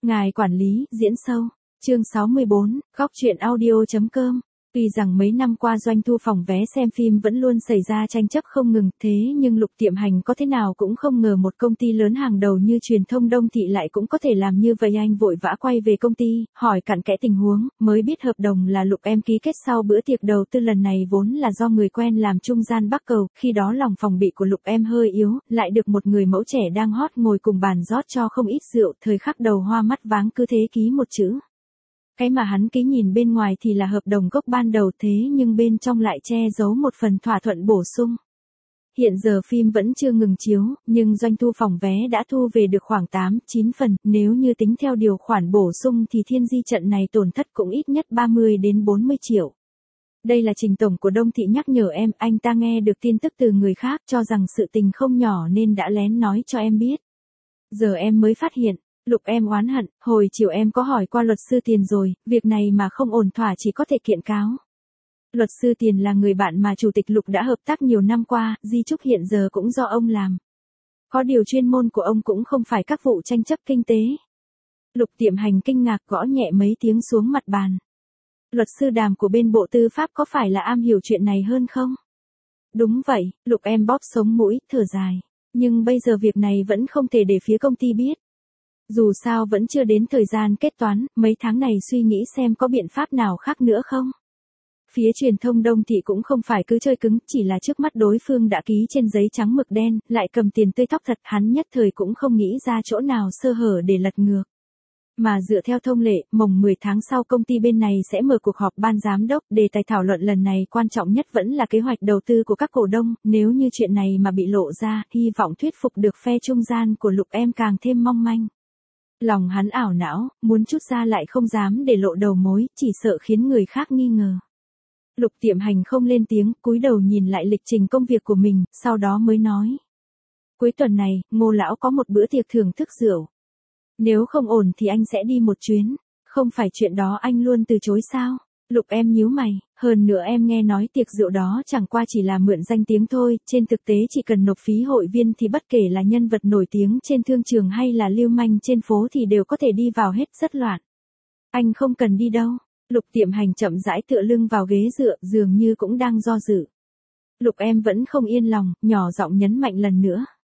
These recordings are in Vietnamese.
Ngài quản lý, diễn sâu. Chương 64, góc truyện audio.com. Tuy rằng mấy năm qua doanh thu phòng vé xem phim vẫn luôn xảy ra tranh chấp không ngừng, thế nhưng Lục Tiệm Hành có thế nào cũng không ngờ một công ty lớn hàng đầu như truyền thông Đông Thị lại cũng có thể làm như vậy. Anh vội vã quay về công ty, hỏi cặn kẽ tình huống, mới biết hợp đồng là Lục em ký kết sau bữa tiệc đầu tư lần này vốn là do người quen làm trung gian bắc cầu, khi đó lòng phòng bị của Lục em hơi yếu, lại được một người mẫu trẻ đang hot ngồi cùng bàn rót cho không ít rượu, thời khắc đầu hoa mắt váng cứ thế ký một chữ. Cái mà hắn ký nhìn bên ngoài thì là hợp đồng gốc ban đầu, thế nhưng bên trong lại che giấu một phần thỏa thuận bổ sung. Hiện giờ phim vẫn chưa ngừng chiếu, nhưng doanh thu phòng vé đã thu về được khoảng 8-9 phần, nếu như tính theo điều khoản bổ sung thì Thiên Di trận này tổn thất cũng ít nhất 30 đến 40 triệu. Đây là Trình tổng của Đông Thị nhắc nhở em, anh ta nghe được tin tức từ người khác cho rằng sự tình không nhỏ nên đã lén nói cho em biết. Giờ em mới phát hiện. Lục em oán hận, hồi chiều em có hỏi qua luật sư Tiền rồi, việc này mà không ổn thỏa chỉ có thể kiện cáo. Luật sư Tiền là người bạn mà chủ tịch Lục đã hợp tác nhiều năm qua, di chúc hiện giờ cũng do ông làm. Có điều chuyên môn của ông cũng không phải các vụ tranh chấp kinh tế. Lục Tiệm Hành kinh ngạc gõ nhẹ mấy tiếng xuống mặt bàn. Luật sư Đàm của bên Bộ Tư pháp có phải là am hiểu chuyện này hơn không? Đúng vậy, Lục em bóp sống mũi, thở dài. Nhưng bây giờ việc này vẫn không thể để phía công ty biết. Dù sao vẫn chưa đến thời gian kết toán, mấy tháng này suy nghĩ xem có biện pháp nào khác nữa không. Phía truyền thông Đông Thị cũng không phải cứ chơi cứng, chỉ là trước mắt đối phương đã ký trên giấy trắng mực đen, lại cầm tiền tươi tóc thật, hắn nhất thời cũng không nghĩ ra chỗ nào sơ hở để lật ngược. Mà dựa theo thông lệ, mồng 10 tháng sau công ty bên này sẽ mở cuộc họp ban giám đốc, đề tài thảo luận lần này quan trọng nhất vẫn là kế hoạch đầu tư của các cổ đông, nếu như chuyện này mà bị lộ ra, hy vọng thuyết phục được phe trung gian của Lục em càng thêm mong manh. Lòng hắn ảo não, muốn chút ra lại không dám để lộ đầu mối, chỉ sợ khiến người khác nghi ngờ. Lục Tiệm Hành không lên tiếng, cúi đầu nhìn lại lịch trình công việc của mình, sau đó mới nói. Cuối tuần này, Ngô lão có một bữa tiệc thưởng thức rượu. Nếu không ổn thì anh sẽ đi một chuyến, không phải chuyện đó anh luôn từ chối sao? Lục em nhíu mày, hơn nữa em nghe nói tiệc rượu đó chẳng qua chỉ là mượn danh tiếng thôi, trên thực tế chỉ cần nộp phí hội viên thì bất kể là nhân vật nổi tiếng trên thương trường hay là lưu manh trên phố thì đều có thể đi vào hết, rất loạn. Anh không cần đi đâu. Lục Tiệm Hành chậm rãi tựa lưng vào ghế dựa, dường như cũng đang do dự. Lục em vẫn không yên lòng, nhỏ giọng nhấn mạnh lần nữa.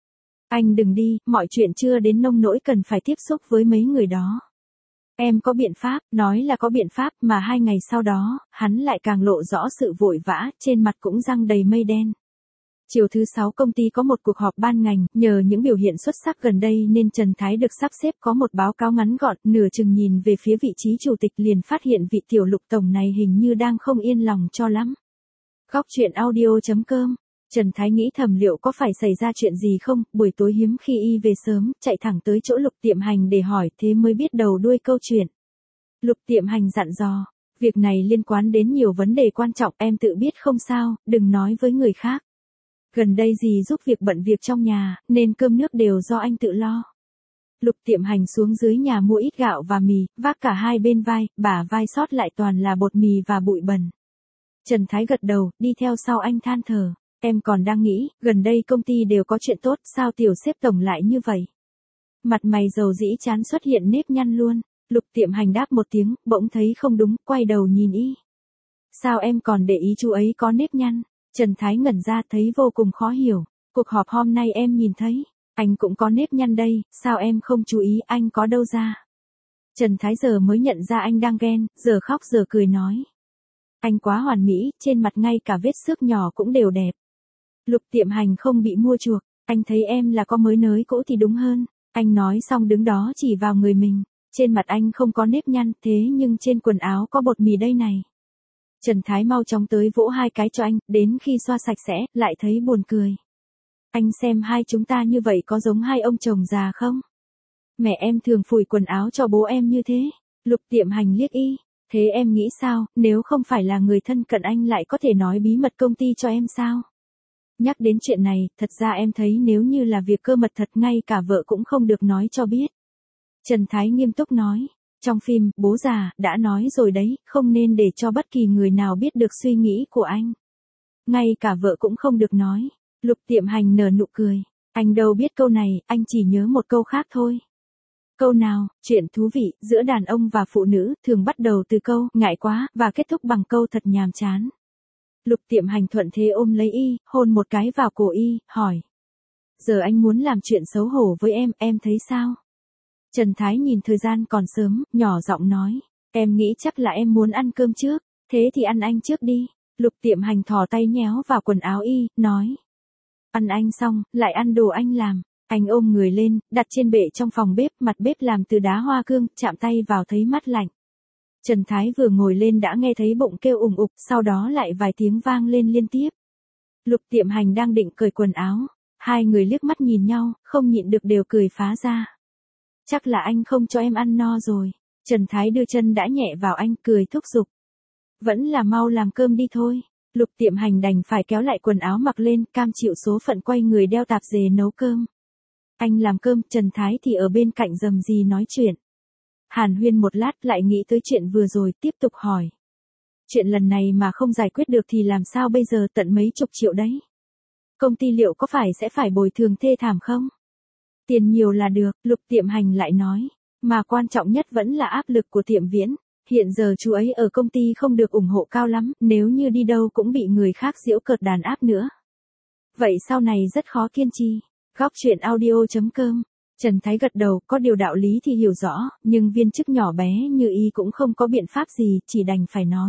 Anh đừng đi, mọi chuyện chưa đến nông nỗi cần phải tiếp xúc với mấy người đó. Em có biện pháp, nói là có biện pháp, mà 2 ngày sau đó, hắn lại càng lộ rõ sự vội vã, trên mặt cũng răng đầy mây đen. Chiều thứ 6 công ty có một cuộc họp ban ngành, nhờ những biểu hiện xuất sắc gần đây nên Trần Thái được sắp xếp có một báo cáo ngắn gọn, nửa chừng nhìn về phía vị trí chủ tịch liền phát hiện vị tiểu Lục tổng này hình như đang không yên lòng cho lắm. Góc truyện audio.com. Trần Thái nghĩ thầm liệu có phải xảy ra chuyện gì không, buổi tối hiếm khi y về sớm, chạy thẳng tới chỗ Lục Tiệm Hành để hỏi, thế mới biết đầu đuôi câu chuyện. Lục Tiệm Hành dặn dò, việc này liên quan đến nhiều vấn đề quan trọng, em tự biết không sao, đừng nói với người khác. Gần đây dì giúp việc bận việc trong nhà, nên cơm nước đều do anh tự lo. Lục Tiệm Hành xuống dưới nhà mua ít gạo và mì, vác cả hai bên vai, bả vai sót lại toàn là bột mì và bụi bẩn. Trần Thái gật đầu, đi theo sau anh than thở. Em còn đang nghĩ, gần đây công ty đều có chuyện tốt, sao tiểu xếp tổng lại như vậy? Mặt mày dầu dĩ chán xuất hiện nếp nhăn luôn. Lục Tiệm Hành đáp một tiếng, bỗng thấy không đúng, quay đầu nhìn y. Sao em còn để ý chú ấy có nếp nhăn? Trần Thái ngẩn ra thấy vô cùng khó hiểu. Cuộc họp hôm nay em nhìn thấy, anh cũng có nếp nhăn đây, sao em không chú ý, anh có đâu ra? Trần Thái giờ mới nhận ra anh đang ghen, giờ khóc giờ cười nói. Anh quá hoàn mỹ, trên mặt ngay cả vết xước nhỏ cũng đều đẹp. Lục Tiệm Hành không bị mua chuộc, anh thấy em là có mới nới cũ thì đúng hơn. Anh nói xong đứng đó chỉ vào người mình, trên mặt anh không có nếp nhăn, thế nhưng trên quần áo có bột mì đây này. Trần Thái mau chóng tới vỗ 2 cái cho anh, đến khi xoa sạch sẽ, lại thấy buồn cười. Anh xem hai chúng ta như vậy có giống hai ông chồng già không? Mẹ em thường phủi quần áo cho bố em như thế. Lục Tiệm Hành liếc y, thế em nghĩ sao, nếu không phải là người thân cận anh lại có thể nói bí mật công ty cho em sao? Nhắc đến chuyện này, thật ra em thấy nếu như là việc cơ mật thật ngay cả vợ cũng không được nói cho biết. Trần Thái nghiêm túc nói, trong phim, bố già, đã nói rồi đấy, không nên để cho bất kỳ người nào biết được suy nghĩ của anh. Ngay cả vợ cũng không được nói. Lục Tiệm Hành nở nụ cười, anh đâu biết câu này, anh chỉ nhớ một câu khác thôi. Câu nào, chuyện thú vị, giữa đàn ông và phụ nữ, thường bắt đầu từ câu, ngại quá, và kết thúc bằng câu thật nhàm chán. Lục Tiệm Hành thuận thế ôm lấy y, hôn một cái vào cổ y, hỏi. Giờ anh muốn làm chuyện xấu hổ với em thấy sao? Trần Thái nhìn thời gian còn sớm, nhỏ giọng nói. Em nghĩ chắc là em muốn ăn cơm trước, thế thì ăn anh trước đi. Lục Tiệm Hành thò tay nhéo vào quần áo y, nói. Ăn anh xong, lại ăn đồ anh làm. Anh ôm người lên, đặt trên bệ trong phòng bếp, mặt bếp làm từ đá hoa cương, chạm tay vào thấy mát lạnh. Trần Thái vừa ngồi lên đã nghe thấy bụng kêu ủng ục, sau đó lại vài tiếng vang lên liên tiếp. Lục Tiệm Hành đang định cởi quần áo. Hai người liếc mắt nhìn nhau, không nhịn được đều cười phá ra. Chắc là anh không cho em ăn no rồi. Trần Thái đưa chân đã nhẹ vào anh, cười thúc giục. Vẫn là mau làm cơm đi thôi. Lục Tiệm Hành đành phải kéo lại quần áo mặc lên, cam chịu số phận quay người đeo tạp dề nấu cơm. Anh làm cơm, Trần Thái thì ở bên cạnh rầm rì nói chuyện. Hàn huyên một lát lại nghĩ tới chuyện vừa rồi, tiếp tục hỏi. Chuyện lần này mà không giải quyết được thì làm sao bây giờ, tận mấy chục triệu đấy. Công ty liệu có phải sẽ phải bồi thường thê thảm không? Tiền nhiều là được, Lục Tiệm Hành lại nói. Mà quan trọng nhất vẫn là áp lực của Tiệm Viễn. Hiện giờ chú ấy ở công ty không được ủng hộ cao lắm, nếu như đi đâu cũng bị người khác giễu cợt đàn áp nữa. Vậy sau này rất khó kiên trì. Góc chuyện audio.com. Trần Thái gật đầu, có điều đạo lý thì hiểu rõ, nhưng viên chức nhỏ bé như y cũng không có biện pháp gì, chỉ đành phải nói.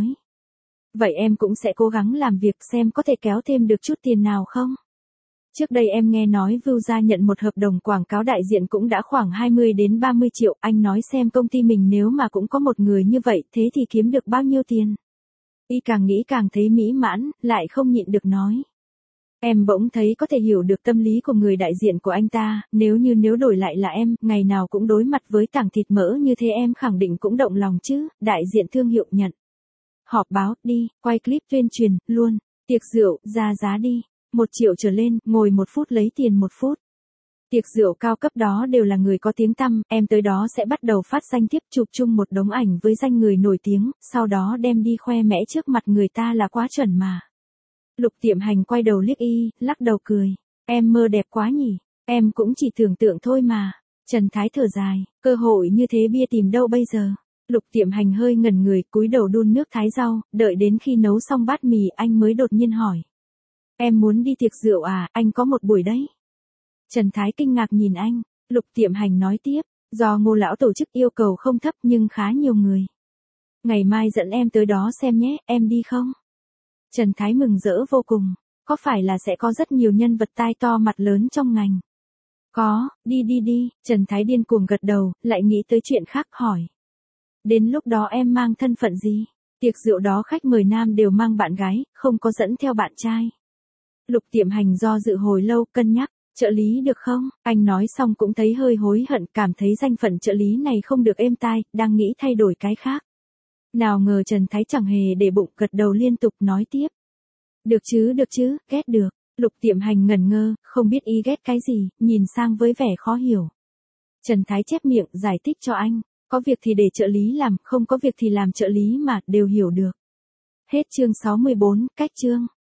Vậy em cũng sẽ cố gắng làm việc xem có thể kéo thêm được chút tiền nào không? Trước đây em nghe nói Vưu Gia nhận một hợp đồng quảng cáo đại diện cũng đã khoảng 20 đến 30 triệu, anh nói xem công ty mình nếu mà cũng có một người như vậy, thế thì kiếm được bao nhiêu tiền? Y càng nghĩ càng thấy mỹ mãn, lại không nhịn được nói. Em bỗng thấy có thể hiểu được tâm lý của người đại diện của anh ta, nếu đổi lại là em, ngày nào cũng đối mặt với tảng thịt mỡ như thế em khẳng định cũng động lòng chứ, đại diện thương hiệu nhận. Họp báo, đi, quay clip tuyên truyền, luôn, tiệc rượu, ra giá đi, 1 triệu trở lên, ngồi 1 phút lấy tiền 1 phút. Tiệc rượu cao cấp đó đều là người có tiếng tăm, em tới đó sẽ bắt đầu phát danh thiếp chụp chung một đống ảnh với danh người nổi tiếng, sau đó đem đi khoe mẽ trước mặt người ta là quá chuẩn mà. Lục Tiệm Hành quay đầu liếc y, lắc đầu cười. Em mơ đẹp quá nhỉ, em cũng chỉ tưởng tượng thôi mà. Trần Thái thở dài, cơ hội như thế bia tìm đâu bây giờ. Lục Tiệm Hành hơi ngẩn người, cúi đầu đun nước thái rau, đợi đến khi nấu xong bát mì anh mới đột nhiên hỏi. Em muốn đi tiệc rượu à, anh có một buổi đấy. Trần Thái kinh ngạc nhìn anh, Lục Tiệm Hành nói tiếp, do Ngô lão tổ chức yêu cầu không thấp nhưng khá nhiều người. Ngày mai dẫn em tới đó xem nhé, em đi không? Trần Thái mừng rỡ vô cùng, có phải là sẽ có rất nhiều nhân vật tai to mặt lớn trong ngành? Có, đi, Trần Thái điên cuồng gật đầu, lại nghĩ tới chuyện khác hỏi. Đến lúc đó em mang thân phận gì? Tiệc rượu đó khách mời nam đều mang bạn gái, không có dẫn theo bạn trai. Lục Tiệm Hành do dự hồi lâu, cân nhắc, trợ lý được không? Anh nói xong cũng thấy hơi hối hận, cảm thấy danh phận trợ lý này không được êm tai, đang nghĩ thay đổi cái khác. Nào ngờ Trần Thái chẳng hề để bụng, gật đầu liên tục nói tiếp. Được chứ, ghét được. Lục Tiệm Hành ngẩn ngơ, không biết y ghét cái gì, nhìn sang với vẻ khó hiểu. Trần Thái chép miệng giải thích cho anh, có việc thì để trợ lý làm, không có việc thì làm trợ lý mà, đều hiểu được. Hết chương 64, cách chương.